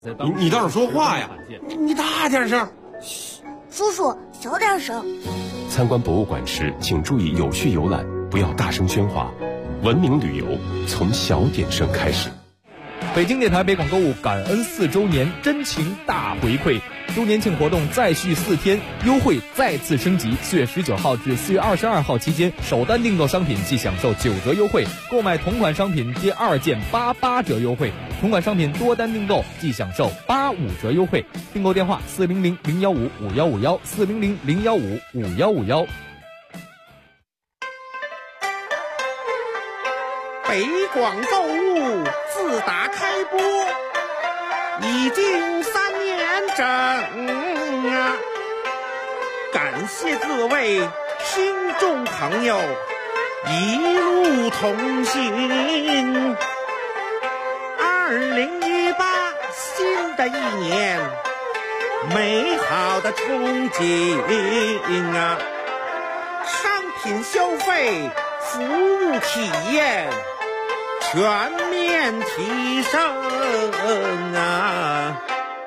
你倒是说话呀！你大点声。 嘘，叔叔小点声。 参观博物馆时，请注意有序游览，不要大声喧哗。文明旅游从小点声开始。 北京电台北广购物感恩4周年真情大回馈，周年庆活动再续4天，优惠再次升级。4月19号至4月22号期间，首单订购商品即享受9折优惠，购买同款商品第2件88折优惠，同款商品多单订购即享受85折优惠。订购电话400-015-5151，400-015-5151。 北广购物自打开播已经3年整啊！感谢各位听众朋友一路同行。2018新的一年，美好的憧憬啊！商品消费，服务体验全面提升啊！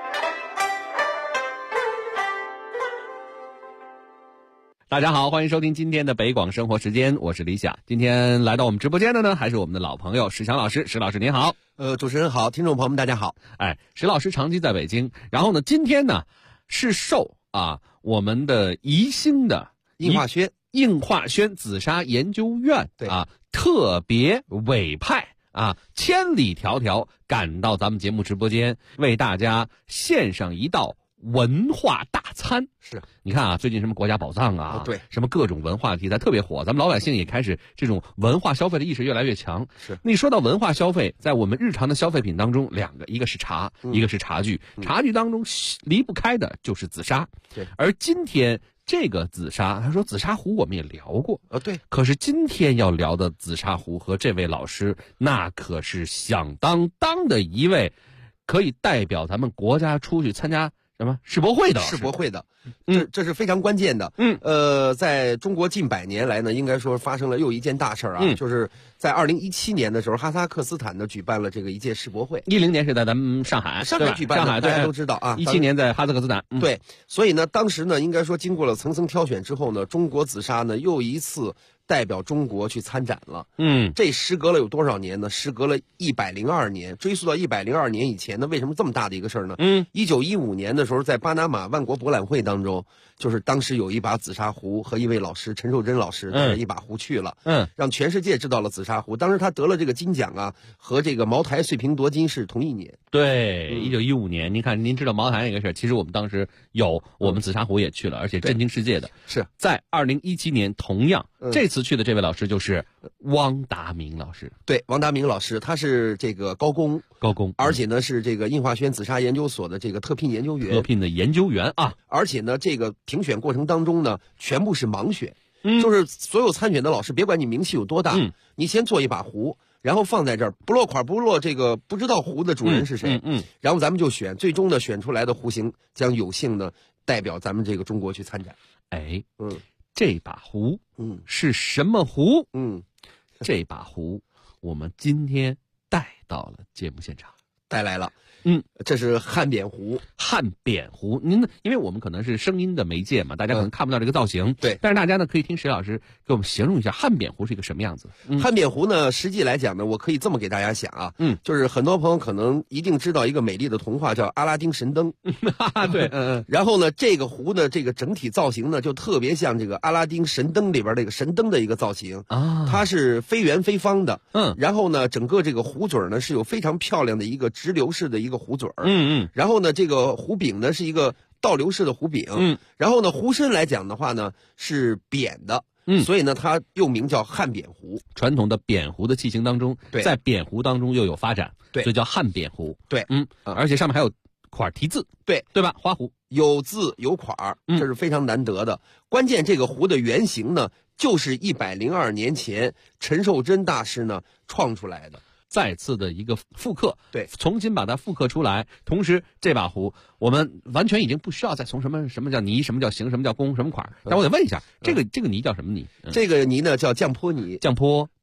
大家好，欢迎收听今天的北广生活时间，我是李想。今天来到我们直播间的呢，还是我们的老朋友史强老师。史老师您好。 主持人好，听众朋友们大家好。 史老师长期在北京，然后呢，今天呢是受我们的宜兴的应化轩紫砂研究院特别委派千里迢迢赶到咱们节目直播间，为大家献上一道文化大餐。 是， 你看最近什么国家宝藏对， 什么各种文化题材特别火，咱们老百姓也开始这种文化消费的意识越来越强。 是， 那说到文化消费，在我们日常的消费品当中，两个，一个是茶，一个是茶具。茶具当中离不开的就是紫砂。 对， 而今天这个紫砂，他说紫砂壶我们也聊过， 对。 可是今天要聊的紫砂壶和这位老师，那可是响当当的一位，可以代表咱们国家出去参加什么世博会的？ 这是非常关键的。在中国近100年来呢，应该说发生了又一件大事就是在2017年的时候，哈萨克斯坦呢举办了这个一届世博会。 10年是在咱们上海举办的，大家都知道 17年在哈萨克斯坦。 对，所以呢，当时呢，应该说经过了层层挑选之后呢，中国紫砂呢又一次代表中国去参展了。这时隔了有多少年呢？时隔了102年，追溯到102年以前呢，为什么这么大的一个事儿呢？1915年的时候，在巴拿马万国博览会当中，就是当时有一把紫砂壶和一位老师陈寿珍老师带着一把壶去了，让全世界知道了紫砂壶。当时他得了这个金奖和这个茅台碎瓶夺金是同一年。 对，1915年，您看，您知道茅台那个事儿，其实我们当时我们紫砂壶也去了，而且震惊世界的。 是在2017年，同样这次去的这位老师就是汪达明老师。 对，汪达明老师，他是这个高工，而且呢是这个应化轩紫砂研究所的这个特聘研究员而且呢这个评选过程当中呢全部是盲选，就是所有参选的老师，别管你名气有多大，你先做一把壶，然后放在这儿，不落款不落这个不知道壶的主人是谁，然后咱们就选，最终呢选出来的壶型将有幸呢代表咱们这个中国去参展。 这把壶是什么壶？这把壶我们今天带到了节目现场， 带来了。这是汉扁壶。您呢？因为我们可能是声音的媒介嘛，大家可能看不到这个造型。对， 但是大家呢可以听史老师给我们形容一下汉扁壶是一个什么样子。 汉扁壶呢，实际来讲呢，我可以这么给大家想就是很多朋友可能一定知道一个美丽的童话叫《阿拉丁神灯》。 对， 然后呢，这个壶呢，这个整体造型呢，就特别像这个《阿拉丁神灯》里边这个神灯的一个造型它是非圆非方的。然后呢，整个这个壶嘴呢是有非常漂亮的一个直流式的一个壶嘴然后呢，这个壶柄呢是一个倒流式的壶柄然后呢，壶身来讲的话呢是扁的所以呢它又名叫汉扁壶。 传统的扁壶的器型当中，在扁壶当中又有发展，所以叫汉扁壶。 对， 而且上面还有款题字，对吧？花壶有字有款这是非常难得的。关键这个壶的原型呢，就是102年前陈寿珍大师呢创出来的。 再次的一个复刻， 对， 重新把它复刻出来。同时，这把壶我们完全已经不需要再从什么叫泥，什么叫形，什么叫工，什么款。但我得问一下，这个泥叫什么泥？ 这个泥呢叫降坡泥。 降坡，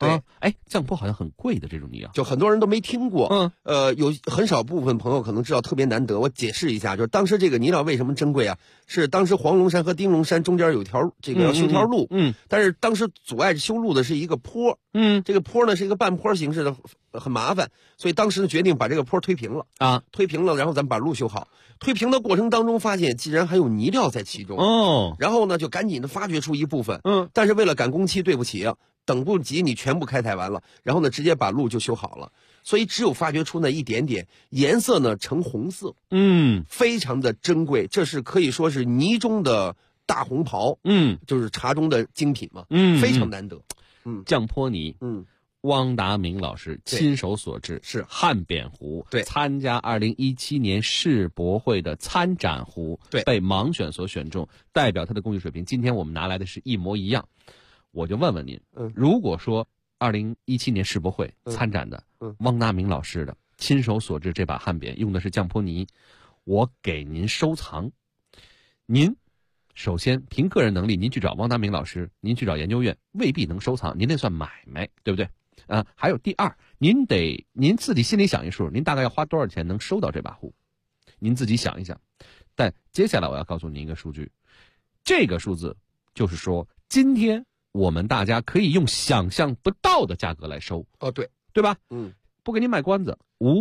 对， 降坡好像很贵的这种泥啊， 就很多人都没听过。有很少部分朋友可能知道，特别难得。我解释一下，就是当时这个泥料为什么珍贵啊？是当时黄龙山和丁龙山中间有条这个要修条路，但是当时阻碍修路的是一个坡，这个坡呢是一个半坡形式的，很麻烦，所以当时呢决定把这个坡推平了啊，推平了，然后咱们把路修好。推平的过程当中，发现竟然还有泥料在其中然后呢就赶紧的发掘出一部分，但是为了赶工期，对不起啊，等不及你全部开采完了，然后呢直接把路就修好了，所以只有发掘出那一点点，颜色呢呈红色，非常的珍贵，这是可以说是泥中的大红袍，就是茶中的精品嘛，非常难得。 降坡泥，汪达明老师亲手所制， 是汉扁壶， 对， 参加2017年世博会的参展壶， 对， 被盲选所选中，代表他的工艺水平。今天我们拿来的是一模一样，我就问问您，如果说2017年世博会参展的汪达明老师的亲手所制这把汉扁用的是降坡泥，我给您收藏，您首先凭个人能力，您去找汪达明老师，您去找研究院未必能收藏，您那算买卖，对不对？还有第二，您自己心里想一数，您大概要花多少钱能收到这把壶？您自己想一想。但接下来我要告诉您一个数据，这个数字就是说，今天我们大家可以用想象不到的价格来收。对吧？不给您卖关子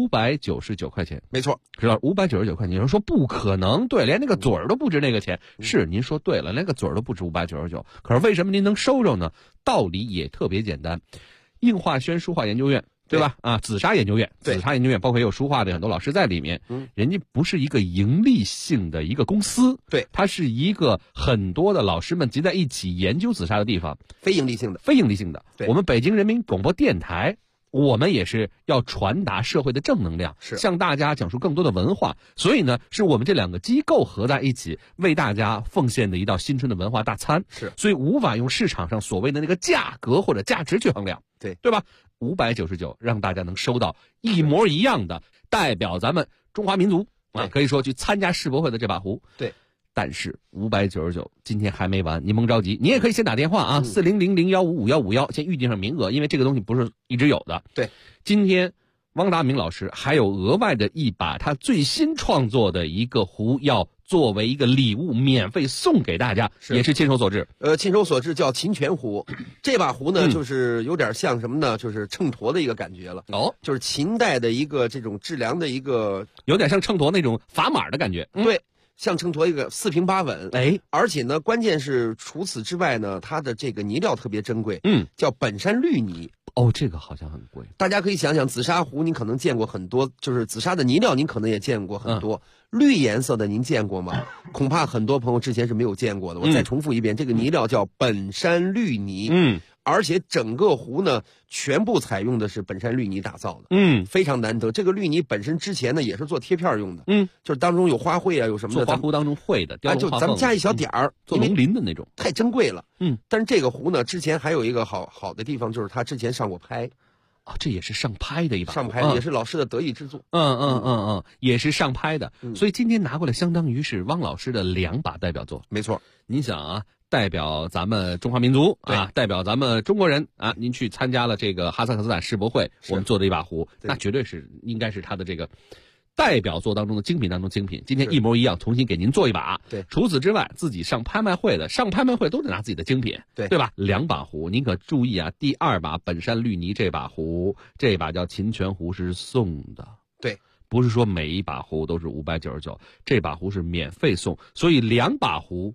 ，599块钱， 没错， 知道599块钱。有人说不可能，对，连那个嘴儿都不值那个钱。是，您说对了，连个嘴儿都不值599。可是为什么您能收着呢？道理也特别简单。应化轩书画研究院，对吧？紫砂研究院，包括也有书画的很多老师在里面。人家不是一个盈利性的一个公司， 对， 它是一个很多的老师们集在一起研究紫砂的地方， 非盈利性的。 对，我们北京人民广播电台，我们也是要传达社会的正能量，向大家讲述更多的文化。所以呢，是我们这两个机构合在一起，为大家奉献的一道新春的文化大餐。所以无法用市场上所谓的那个价格或者价值去衡量，对吧？599让大家能收到一模一样的代表咱们中华民族可以说去参加世博会的这把壶。 对。 但是599今天还没完，您甭着急，你也可以先打电话啊，4000015551，先预定上名额，因为这个东西不是一直有的。 对， 今天汪达明老师还有额外的一把他最新创作的一个壶，要作为一个礼物免费送给大家，也是亲手所制。 亲手所制叫秦泉壶，这把壶呢，就是有点像什么呢？就是秤砣的一个感觉了。就是秦代的一个这种质量的一个， 有点像秤砣那种砝码的感觉。 对。像秤砣一个4平8稳，而且呢，关键是除此之外呢，它的这个泥料特别珍贵，叫本山绿泥。 这个好像很贵。 大家可以想想，紫砂壶您可能见过很多，就是紫砂的泥料您可能也见过很多，绿颜色的您见过吗？恐怕很多朋友之前是没有见过的。我再重复一遍，这个泥料叫本山绿泥。而且整个壶呢，全部采用的是本山绿泥打造的，非常难得。这个绿泥本身之前呢也是做贴片用的，就是当中有花卉啊，有什么的， 做花壶当中会的， 就咱们加一小点儿， 做龙鳞的那种， 太珍贵了。但是这个壶呢，之前还有一个好的地方，就是它之前上过拍。 这也是上拍的一把， 上拍也是老师的得意之作。 也是上拍的。所以今天拿过来，相当于是汪老师的2把代表作。 没错， 你想啊，代表咱们中华民族代表咱们中国人您去参加了这个哈萨克斯坦世博会，我们做的一把壶，那绝对是应该是他的这个代表作当中的精品当中精品。今天一模一样，重新给您做一把。除此之外，自己上拍卖会都得拿自己的精品，对吧？2把壶，您可注意啊，第2把本山绿泥这把壶，这把叫秦泉壶是送的，不是说每一把壶都是599，这把壶是免费送，所以2把壶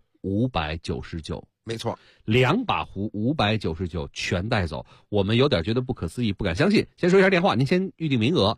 599。 没错 ，2把壶599全带走，我们有点觉得不可思议，不敢相信。先说一下电话，您先预定名额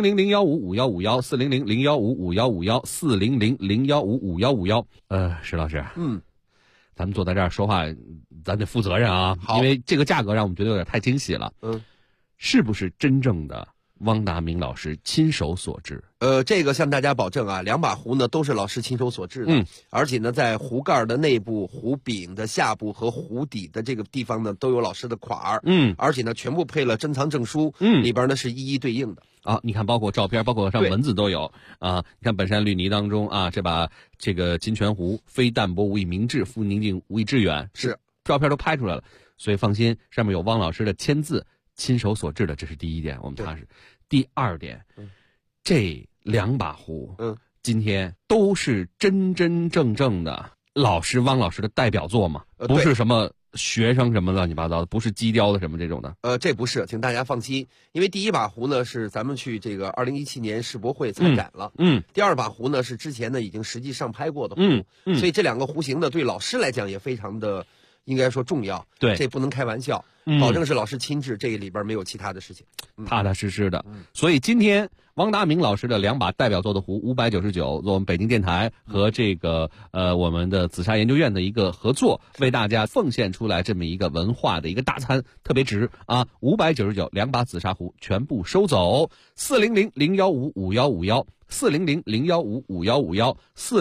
，4000015551，4000015551，4000015551。石老师，咱们坐在这儿说话，咱得负责任啊，因为这个价格让我们觉得有点太惊喜了。是不是真正的汪达明老师亲手所制？ 这个向大家保证啊，2把壶呢都是老师亲手所制的，而且呢，在壶盖的内部、壶柄的下部和壶底的这个地方呢，都有老师的款儿，而且呢，全部配了珍藏证书，里边呢是一一对应的。 你看，包括照片，包括上文字都有啊。你看本山绿泥当中啊，这个金泉壶，非淡泊无以明志，复宁静无以致远， 是照片都拍出来了，所以放心，上面有汪老师的签字，亲手所制的，这是第一点，我们踏实。第二点，这2把壶，今天都是真真正正的汪老师的代表作嘛，不是什么学生什么乱七八糟的，不是机雕的什么这种的。 这不是，请大家放心，因为第一把壶呢是咱们去这个2017年世博会参展了，第二把壶呢是之前呢已经实际上拍过的壶，所以这2个壶型呢对老师来讲也非常的应该说重要， 对， 这不能开玩笑，保证是老师亲制，这里边没有其他的事情， 踏踏实实的。所以今天汪达明老师的2把代表作的壶599，做我们北京电台和这个我们的紫砂研究院的一个合作，为大家奉献出来这么一个文化的一个大餐，特别值啊！599 2把紫砂壶全部收走，400-015-5151 400-015-5151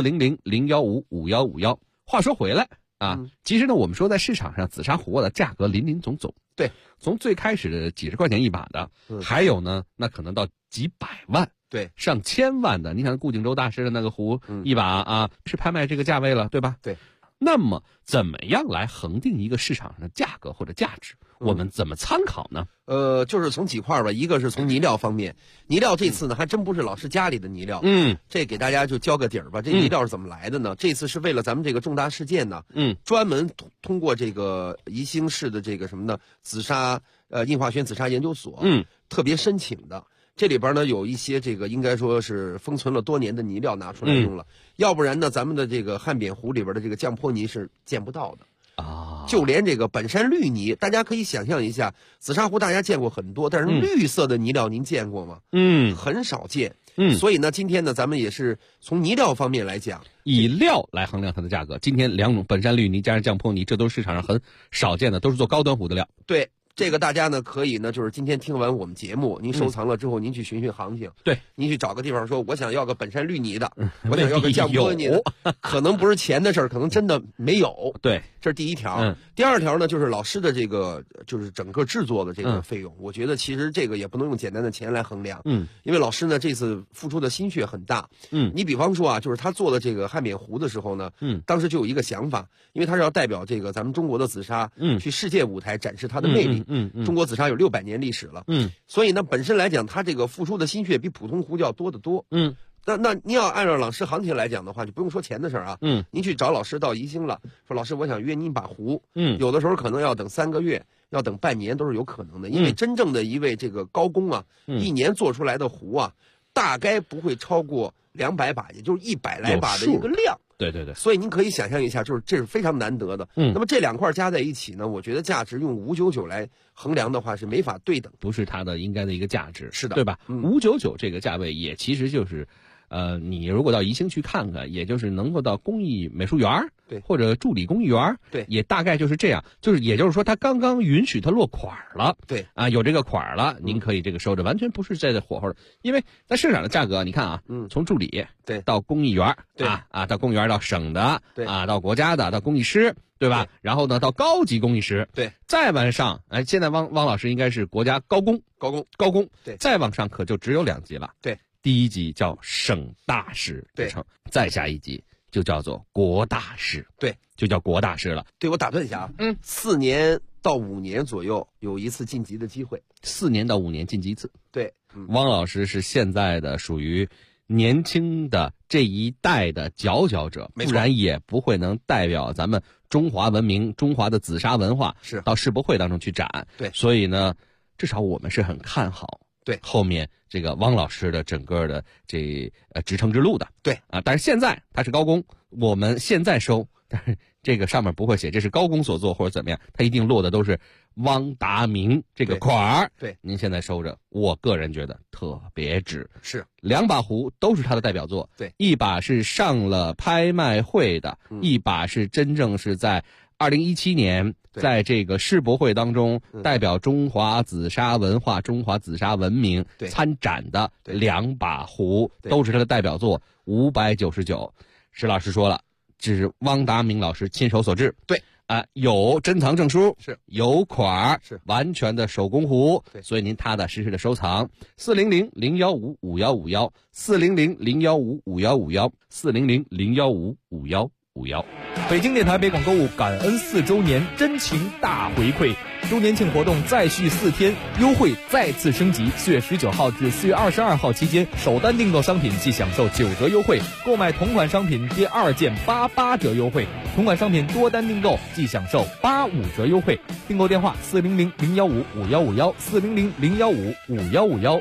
400-015-5151。话说回来。其实呢，我们说在市场上紫砂壶的价格林林总总， 对， 从最开始的几十块钱一把的，还有呢，那可能到几百万， 对， 上千万的。你想顾景舟大师的那个壶一把啊，是拍卖这个价位了，对吧？ 对。 那么怎么样来恒定一个市场上的价格或者价值？我们怎么参考呢？ 就是从几块吧，一个是从泥料方面，泥料这次呢还真不是老师家里的泥料，这给大家就交个底儿吧。这泥料是怎么来的呢？这次是为了咱们这个重大事件呢，专门通过这个宜兴市的这个什么呢，紫砂印化轩紫砂研究所，特别申请的。这里边呢有一些这个应该说是封存了多年的泥料拿出来用了，要不然呢咱们的这个汉扁湖里边的这个降坡泥是见不到的。就连这个本山绿泥，大家可以想象一下，紫砂壶大家见过很多，但是绿色的泥料您见过吗？很少见。所以呢，今天呢，咱们也是从泥料方面来讲， 以料来衡量它的价格。今天2种本山绿泥加上降坡泥，这都是市场上很少见的，都是做高端壶的料。 对。这个大家呢可以呢，就是今天听完我们节目，您收藏了之后，您去寻寻行情。 对， 您去找个地方说，我想要个本山绿泥的，我想要个降坡泥的，可能不是钱的事儿，可能真的没有。 对， 这是第一条。第二条呢，就是老师的这个就是整个制作的这个费用，我觉得其实这个也不能用简单的钱来衡量。因为老师呢这次付出的心血很大。你比方说啊，就是他做的这个汉扁壶的时候呢，当时就有一个想法，因为他是要代表这个咱们中国的紫砂，去世界舞台展示它的魅力。中国紫砂有600年历史了，所以呢，本身来讲，它这个付出的心血比普通壶就要多得多，那您要按照老师行情来讲的话，就不用说钱的事儿啊，您去找老师到宜兴了，说老师，我想约您把壶，有的时候可能要等3个月，要等半年都是有可能的，因为真正的一位这个高工啊，一年做出来的壶啊，大概不会超过200把，也就是100来把的一个量。 对对对， 所以您可以想象一下，就是这是非常难得的。那么这2块加在一起呢，我觉得价值用599来衡量的话是没法对等， 不是它的应该的一个价值。 是的， 对吧？599这个价位也其实就是，你如果到宜兴去看看，也就是能够到工艺美术园， 对， 或者助理工艺园， 对， 也大概就是这样。也就是说，它刚刚允许它落款了， 对啊，有这个款了，您可以这个收着，完全不是在这火候的。因为在市场的价格，你看啊，从助理对到工艺园， 对到工艺园到省的， 对到国家的，到工艺师。对吧？然后呢，到高级工艺师， 对， 再往上，现在汪老师应该是国家高工， 对， 再往上可就只有2级了， 对， 第1级叫省大师， 对， 再下一级就叫做国大师， 对， 就叫国大师了。 对，我打断一下啊，4年到5年左右有一次晋级的机会 ，4年到5年晋级一次， 对， 汪老师是现在的属于年轻的这一代的佼佼者，不然也不会能代表咱们中华文明、中华的紫砂文化是到世博会当中去展。 对， 所以呢，至少我们是很看好对后面这个汪老师的整个的这职称之路的。 对啊，但是现在他是高工，我们现在收，但是这个上面不会写这是高工所做或者怎么样，他一定落的都是汪达明这个款儿。 对， 您现在收着，我个人觉得特别值。 是 2把壶都是他的代表作。 对， 一把是上了拍卖会的，一把是真正是在2017年在这个世博会当中代表中华紫砂文化、中华紫砂文明参展的2把壶，都是他的代表作，599。石老师说了，这是汪达明老师亲手所制。 对。 有珍藏证书， 是有款， 是完全的手工壶， 对， 所以您踏踏实实的收藏。400-015-5151 400-015-5151 400-015-5151 51。 北京电台北广购物感恩4周年真情大回馈，周年庆活动再续4天，优惠再次升级。4月19号至4月22号期间，首单订购商品即享受9折优惠，购买同款商品第2件88折优惠，同款商品多单订购即享受85折优惠。订购电话400-015-5151，400-015-5151。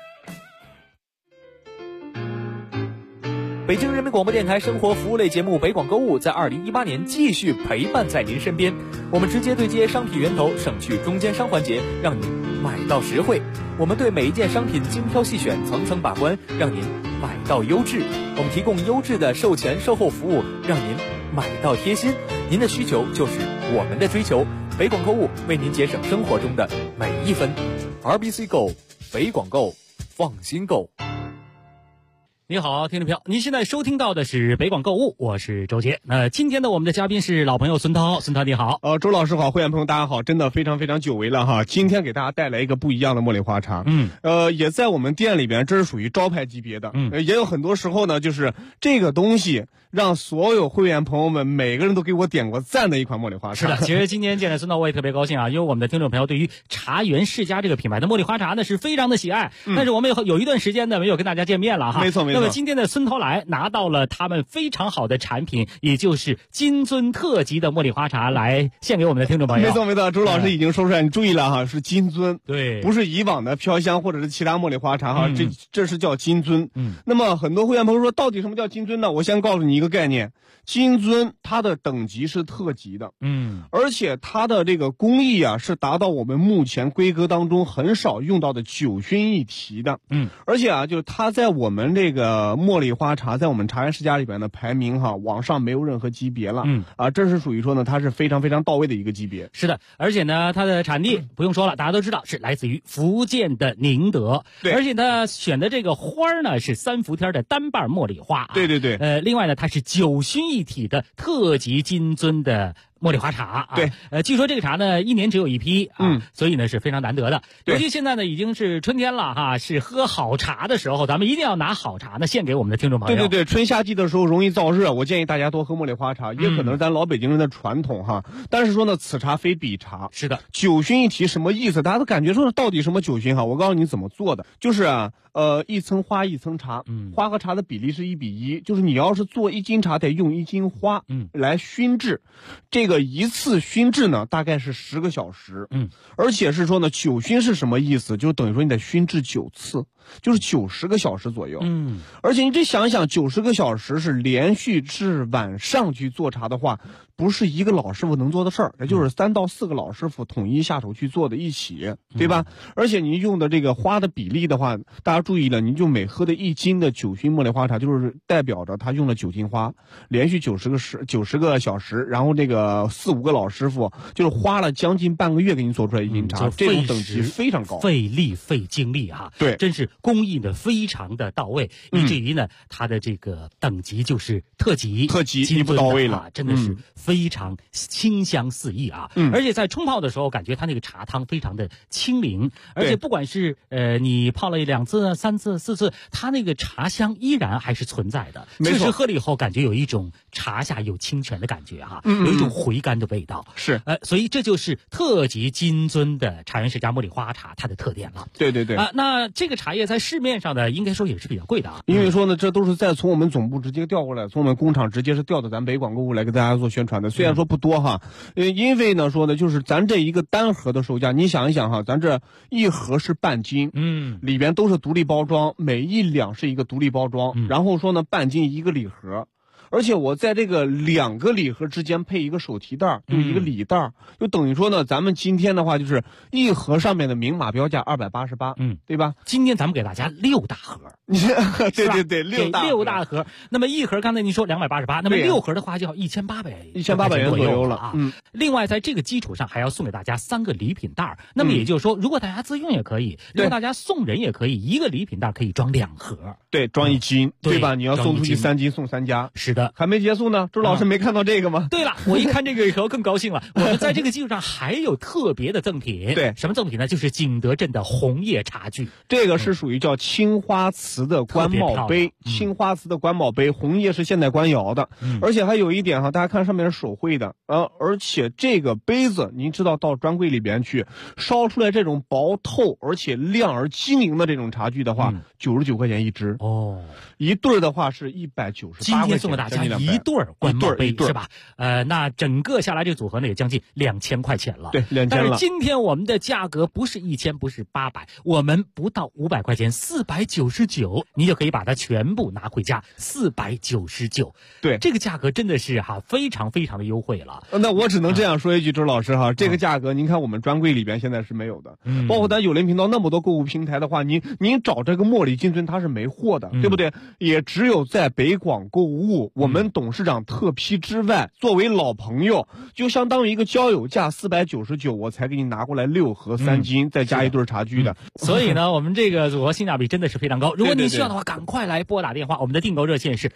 北京人民广播电台生活服务类节目北广购物在2018年继续陪伴在您身边，我们直接对接商品源头，省去中间商环节，让您买到实惠。我们对每一件商品精挑细选，层层把关，让您买到优质。我们提供优质的售前售后服务，让您买到贴心。您的需求就是我们的追求，北广购物为您节省生活中的每一分。RBC Go， 北广购，放心购。 你好，听众朋友，您现在收听到的是北广购物，我是周杰。今天的我们的嘉宾是老朋友孙涛，孙涛你好。 周老师好，会员朋友大家好，真的非常非常久违了哈。今天给大家带来一个不一样的茉莉花茶，也在我们店里边，这是属于招牌级别的，也有很多时候呢，就是这个东西让所有会员朋友们每个人都给我点过赞的一款茉莉花茶。 是的，其实今天见了孙涛我也特别高兴啊，因为我们的听众朋友对于茶园世家这个品牌的茉莉花茶呢是非常的喜爱，但是我们有一段时间呢没有跟大家见面了哈。 没错。 那么今天的孙涛来拿到了他们非常好的产品，也就是金樽特级的茉莉花茶来献给我们的听众朋友。 没错，周老师已经说出来，你注意了哈，是金樽， 对， 不是以往的飘香或者是其他茉莉花茶哈，这是叫金樽。那么很多会员朋友说，到底什么叫金樽呢？我先告诉你一个概念，金樽它的等级是特级的，而且它的这个工艺啊是达到我们目前规格当中很少用到的9熏一提的，而且啊，就是它在我们这个茉莉花茶在我们茶园世家里边的排名哈，往上没有任何级别了，这是属于说呢，它是非常非常到位的一个级别。 是的，而且呢，它的产地不用说了，大家都知道是来自于福建的宁德， 对， 而且它选的这个花呢是3伏天的单瓣茉莉花， 对， 另外呢，它是9熏一体的特级金樽的茉莉花茶啊， 对， 据说这个茶呢1年只有1批啊，所以呢是非常难得的。尤其现在呢已经是春天了哈，是喝好茶的时候，咱们一定要拿好茶呢献给我们的听众朋友。 对，春夏季的时候容易燥热，我建议大家多喝茉莉花茶，也可能是咱老北京人的传统哈。但是说呢，此茶非彼茶。 是的 ，9熏一提什么意思？大家都感觉说到底什么9熏哈？我告诉你怎么做的，就是啊，一层花一层茶，花和茶的比例是1比1，就是你要是做1斤茶得用1斤花，来熏制。这个一次熏制呢，大概是10个小时，而且是说呢，9熏是什么意思？就等于说你得熏制9次，就是90个小时左右，而且你这想一想，90个小时是连续至晚上去做茶的话，不是一个老师傅能做的事儿，也就是3到4个老师傅统一下手去做的一起，对吧？而且你用的这个花的比例的话，大家注意了，你就每喝的1斤的9熏茉莉花茶，就是代表着他用了9斤花，连续90个小时，然后这个4、5个老师傅就是花了将近半个月给你做出来1斤茶，这种等级非常高， 费力费精力哈， 对， 真是工艺的非常的到位，以至于呢，它的这个等级就是特级一步到位了， 真的是非常清香四溢啊！而且在冲泡的时候，感觉它那个茶汤非常的清灵，而且不管是你泡了2次、3次、4次，它那个茶香依然还是存在的。确实喝了以后，感觉有一种茶下有清泉的感觉哈，有一种回甘的味道。 是， 所以这就是特级金樽的茶园世家茉莉花茶它的特点了。 对那这个茶叶在市面上呢，应该说也是比较贵的啊。 因为说呢，这都是从我们总部直接调过来，从我们工厂直接是调到咱北广购物来给大家做宣传的。虽然说不多哈，因为呢说呢，就是咱这一个单盒的售价，你想一想哈，咱这一盒是半斤，里边都是独立包装，每1两是一个独立包装，然后说呢半斤1个礼盒。而且我在这个2个礼盒之间配一个手提袋，就一个礼袋，就等于说呢，咱们今天的话就是一盒上面的明码标价288，对吧？ 今天咱们给大家6大盒， 对 6大盒。那么一盒刚才您说288，那么6盒的话就要1800 元左右了啊。另外在这个基础上还要送给大家3个礼品袋，那么也就是说，如果大家自用也可以，如果大家送人也可以，一个礼品袋可以装2盒， 对，装1斤，对吧？你要送出去3斤送3家， 是的。 的， 还没结束呢。周老师没看到这个吗？ 对了，我一看这个时候更高兴了。我们在这个基础上还有特别的赠品。 对， 什么赠品呢？就是景德镇的红叶茶具。 这个是属于叫青花瓷的官帽杯，青花瓷的官帽杯，红叶是现代官窑的，而且还有一点哈，大家看上面是手绘的，而且这个杯子您知道到专柜里边去烧出来这种薄透而且亮而晶莹的这种茶具的话，99块钱一只哦， 一对的话是198块钱。 今天送给大家一对官帽杯是吧？那整个下来这个组合呢也将近2000块钱了。 对，2000了。 但是今天我们的价格不是1000，不是800，我们不到500块钱，499，你就可以把它全部拿回家，499。 对， 这个价格真的是非常非常的优惠了。 那我只能这样说一句，周老师这个价格您看我们专柜里边现在是没有的，包括咱有联频道那么多购物平台的话，您找这个茉莉金樽它是没货的，对不对？也只有在北广购物，我们董事长特批之外，作为老朋友，就相当于一个交友价499，我才给你拿过来6盒3斤，再加一对茶具的。 所以呢，我们这个组合性价比真的是非常高。如果您需要的话，赶快来拨打电话，我们的订购热线是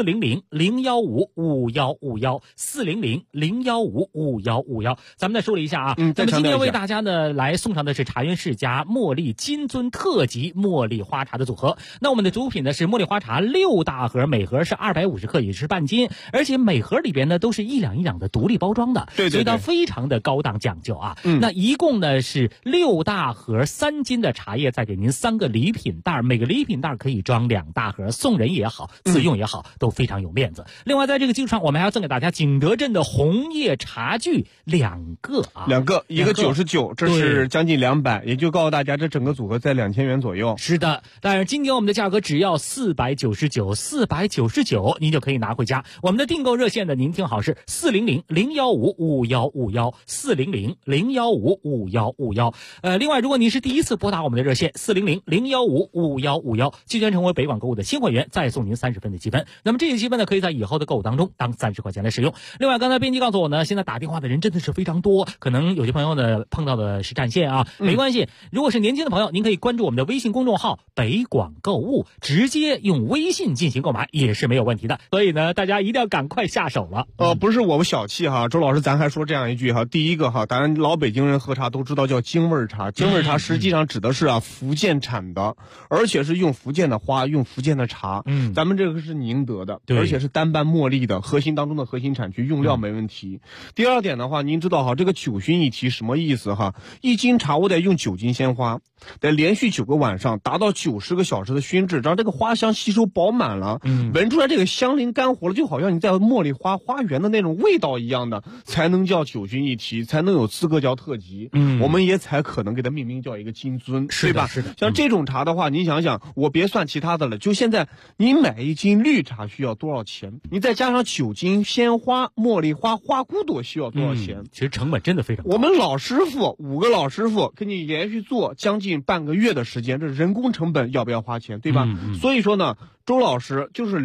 400-015-5151，400-015-5151。咱们再说了一下咱们今天为大家呢来送上的是茶园世家茉莉金樽特级茉莉花茶的组合。那我们的主品呢是茉莉花茶6大盒，每盒是250克，也就是半斤，而且每盒里边呢都是1两1两的独立包装的， 对， 所以它非常的高档讲究啊。那一共呢是6大盒3斤的茶叶，再给您3个礼品袋，每个礼品袋可以装2大盒，送人也好，自用也好，都非常有面子。另外在这个基础上，我们还要赠给大家景德镇的红叶茶具2个 ，2个，一个99，这是将近200，也就告诉大家这整个组合在2000元左右。 是的，但是今天我们的价格只要499，您就可以拿回家。我们的订购热线呢，您听好是400-015-5151，400-015-5151。另外，如果您是第一次拨打我们的热线400-015-5151，即将成为北广购物的新会员，再送您30分的积分。那么这些积分呢，可以在以后的购物当中当30块钱来使用。另外，刚才编辑告诉我呢，现在打电话的人真的是非常多，可能有些朋友呢碰到的是占线没关系。如果是年轻的朋友，您可以关注我们的微信公众号北广购物，直接用微信进行购买也是没有问题的。所以呢，大家一定要赶快下手了。 不是我们小气周老师，咱还说这样一句第一个当然老北京人喝茶都知道叫京味茶，京味茶实际上指的是福建产的，而且是用福建的花，用福建的茶。咱们这个是宁德的，而且是单瓣茉莉的核心当中的核心产区，用料没问题。第二点的话，您知道这个9熏一提什么意思一斤茶我得用9斤鲜花，得连续9个晚上达到90个小时的熏制，让这个花香吸收饱满了，闻出来这个香龄干活了，就好像你在茉莉花园的那种味道一样的，才能叫9熏一提，才能有资格叫特级。我们也才可能给它命名叫一个金樽，对吧？ 是的。 像这种茶的话，您想想，我别算其他的了，就现在你买一斤绿茶需要多少钱？你再加上9斤鲜花、茉莉花、花骨朵需要多少钱？ 其实成本真的非常高。 我们老师傅5个老师傅给你连续做将近半个月的时间，这人工成本要不要花钱，对吧？所以说呢，周老师就是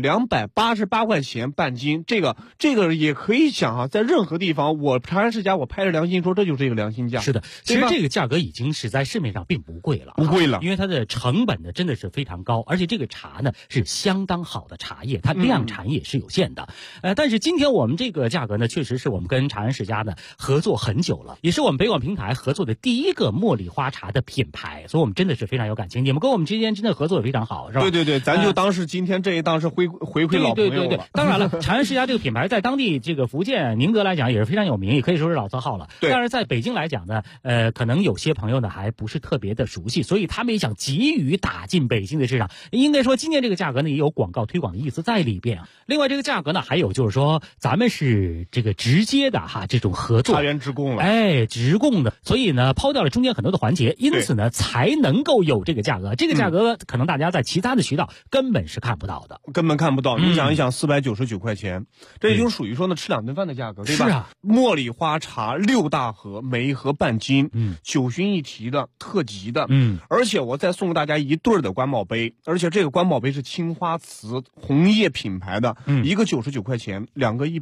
288块钱半斤，这个也可以讲在任何地方，我茶园世家我拍着良心说，这就是一个良心价。 是的，其实这个价格已经是在市面上并不贵了，因为它的成本呢真的是非常高，而且这个茶呢是相当好的茶叶，它量产也是有限的。但是今天我们这个价格呢，确实是我们跟茶园世家呢合作很久了，也是我们北广平台合作的第一个茉莉花茶的品牌，所以我们真的是非常有感情。你们跟我们之间真的合作也非常好，是吧？ 对，咱就当是今天这一档是回馈老朋友了。 对，当然了，茶园世家这个品牌在当地这个福建宁德来讲也是非常有名，也可以说是老字号了。但是在北京来讲呢，可能有些朋友呢还不是特别的熟悉，所以他们也想急于打进北京的市场。应该说今年这个价格呢也有广告推广的意思在里边。另外这个价格呢还有就是说咱们是这个直接的这种合作， 茶园直供了， 直供的，所以呢抛掉了中间很多的环节，因此呢才能够有这个价格。这个价格可能大家在其他的渠道根本是看不到的， 根本看不到。你想一想，499块钱，这已经属于说呢吃2顿饭的价格，对吧？ 是啊， 茉莉花茶6大盒，每一盒半斤，9熏一提的特级的，而且我再送给大家一对的官帽杯，而且这个官帽杯是青花瓷红叶品牌的，一个99块钱，2个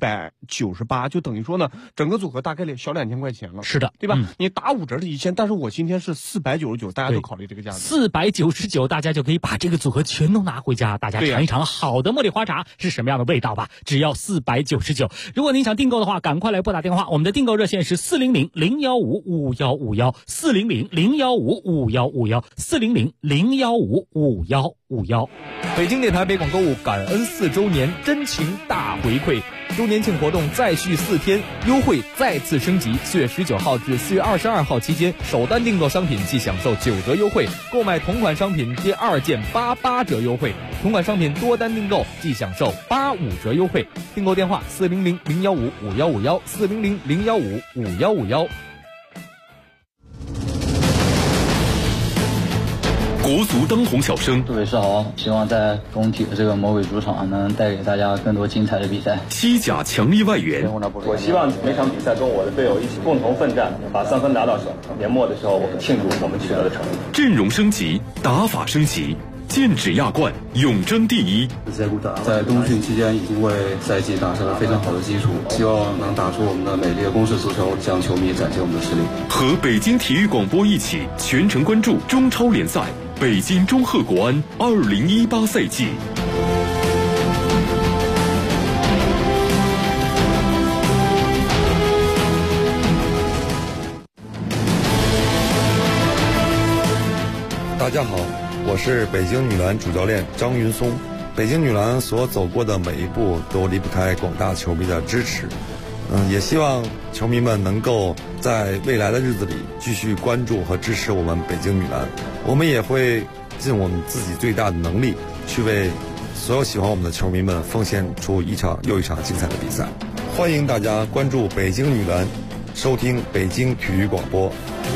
198，就等于说呢整个组合大概小2000块钱了， 是的， 对吧？你打5折是1000，但是我今天是499，大家都考虑这个价格 ，499大家就可以把这个组合全都拿回家。大家大家尝一尝好的茉莉花茶是什么样的味道吧，只要499。如果您想订购的话，赶快来拨打电话，我们的订购热线是400-015-5151，400-015-5151，400-015-5151。 北京电台北广购物感恩4周年真情大回馈，周年庆活动再续4天，优惠再次升级。4月19号至4月22号期间，首单订购商品即享受9折优惠，购买同款商品第2件88折优惠，同款商品多单订购即享受85折优惠。订购电话400-015-5151，400-015-5151。 国足当红小生， 杜伟是好，希望在工体的这个魔鬼主场能带给大家更多精彩的比赛。 西甲强力外援， 我希望每场比赛跟我的队友一起共同奋战，把3分拿到手。年末的时候，我们庆祝我们取得的成绩。 阵容升级，打法升级，剑指亚冠，永争第一。 在冬训期间已经为赛季打下了非常好的基础，希望能打出我们的美丽的攻势足球，向球迷展现我们的实力。 和北京体育广播一起全程关注中超联赛北京中赫国安2018赛季。 大家好，我是北京女篮主教练张云松。北京女篮所走过的每一步都离不开广大球迷的支持。也希望球迷们能够在未来的日子里继续关注和支持我们北京女篮。我们也会尽我们自己最大的能力，去为所有喜欢我们的球迷们奉献出一场又一场精彩的比赛。欢迎大家关注北京女篮，收听北京体育广播。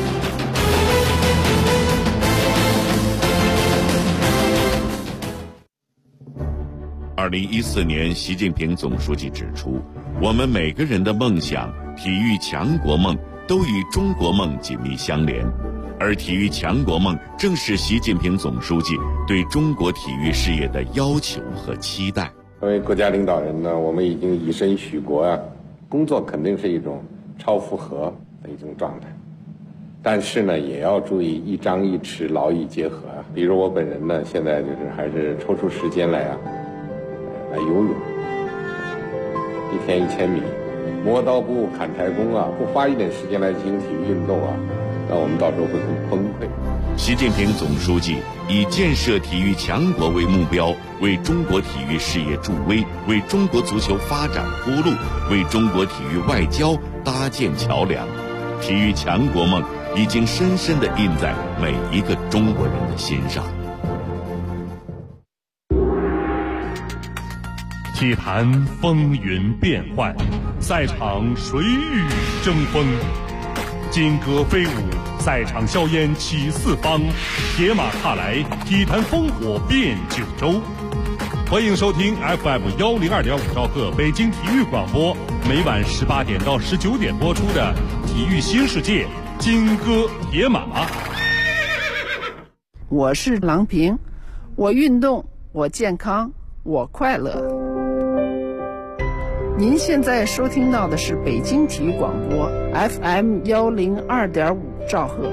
2014年，习近平总书记指出，我们每个人的梦想、体育强国梦都与中国梦紧密相连，而体育强国梦正是习近平总书记对中国体育事业的要求和期待。 作为国家领导人呢，我们已经以身许国啊，工作肯定是一种超负荷的一种状态，但是呢，也要注意一张一弛，劳逸结合啊。比如我本人呢，现在就是还是抽出时间来游泳，1天1000米，磨刀不误砍柴工啊，不花一点时间来进行体育运动啊，那我们到时候会很崩溃。 习近平总书记以建设体育强国为目标，为中国体育事业助威，为中国足球发展铺路，为中国体育外交搭建桥梁。体育强国梦已经深深地印在每一个中国人的心上。 体坛风云变幻，赛场水雨争锋，金戈飞舞，赛场硝烟起四方，铁马踏来，体坛烽火遍九州。欢迎收听 FM102.5兆赫北京体育广播，每晚18点到19点播出的《体育新世界》金戈铁马。 我是郎平，我运动，我健康，我快乐。您现在收听到的是北京体育广播 FM102.5兆赫。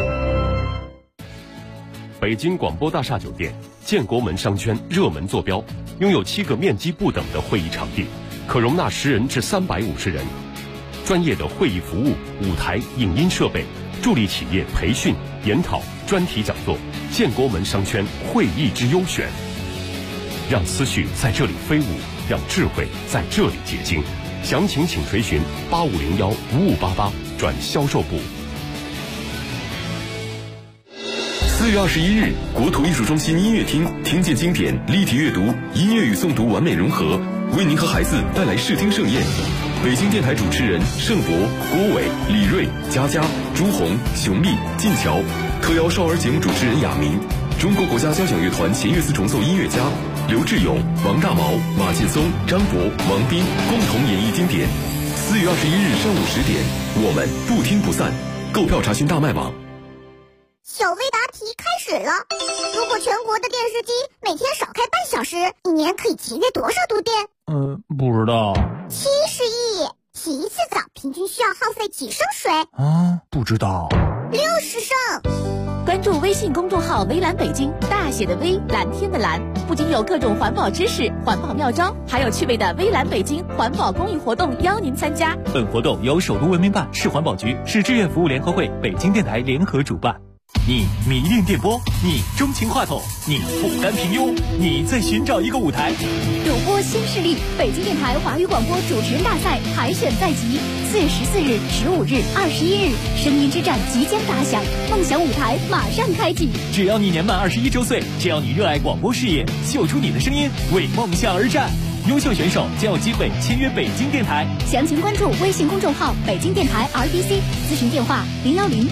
北京广播大厦酒店建国门商圈热门坐标，拥有7个面积不等的会议场地，可容纳10人至350人。专业的会议服务、舞台、影音设备，助力企业培训、研讨、专题讲座。建国门商圈会议之优选，让思绪在这里飞舞，让智慧在这里结晶。详情请垂询8501-5588转销售部。4月21日，国土艺术中心音乐厅听见经典，立体阅读，音乐与诵读完美融合，为您和孩子带来视听盛宴。北京电台主持人盛博、郭伟、李锐、佳佳、朱红、熊丽、晋桥，特邀少儿节目主持人亚明，中国国家交响乐团弦乐四重奏音乐家刘志勇、王大毛、马劲松、张博、王斌共同演绎经典。4月21日上午10点，我们不听不散。购票查询大麦网。 小微答题开始了。如果全国的电视机每天少开半小时，一年可以节约多少度电？ 不知道。 70亿。洗一次澡平均需要耗费几升水？ 不知道。 60升。 关注注微信公众号“微蓝北京”，大写的微，蓝天的蓝。不仅有各种环保知识、环保妙招，还有趣味的微蓝北京环保公益活动邀您参加。 本活动由首都文明办、市环保局、市志愿服务联合会、北京电台联合主办。你迷恋电波，你钟情话筒，你不甘平庸，你在寻找一个舞台。 主播新势力，北京电台华语广播主持人大赛海选在即，4月14日、15日、21日，声音之战即将打响，梦想舞台马上开启。 只要你年满21周岁，只要你热爱广播事业，秀出你的声音，为梦想而战。优秀选手将有机会签约北京电台。 详情关注微信公众号“北京电台 RDC”， 咨询电话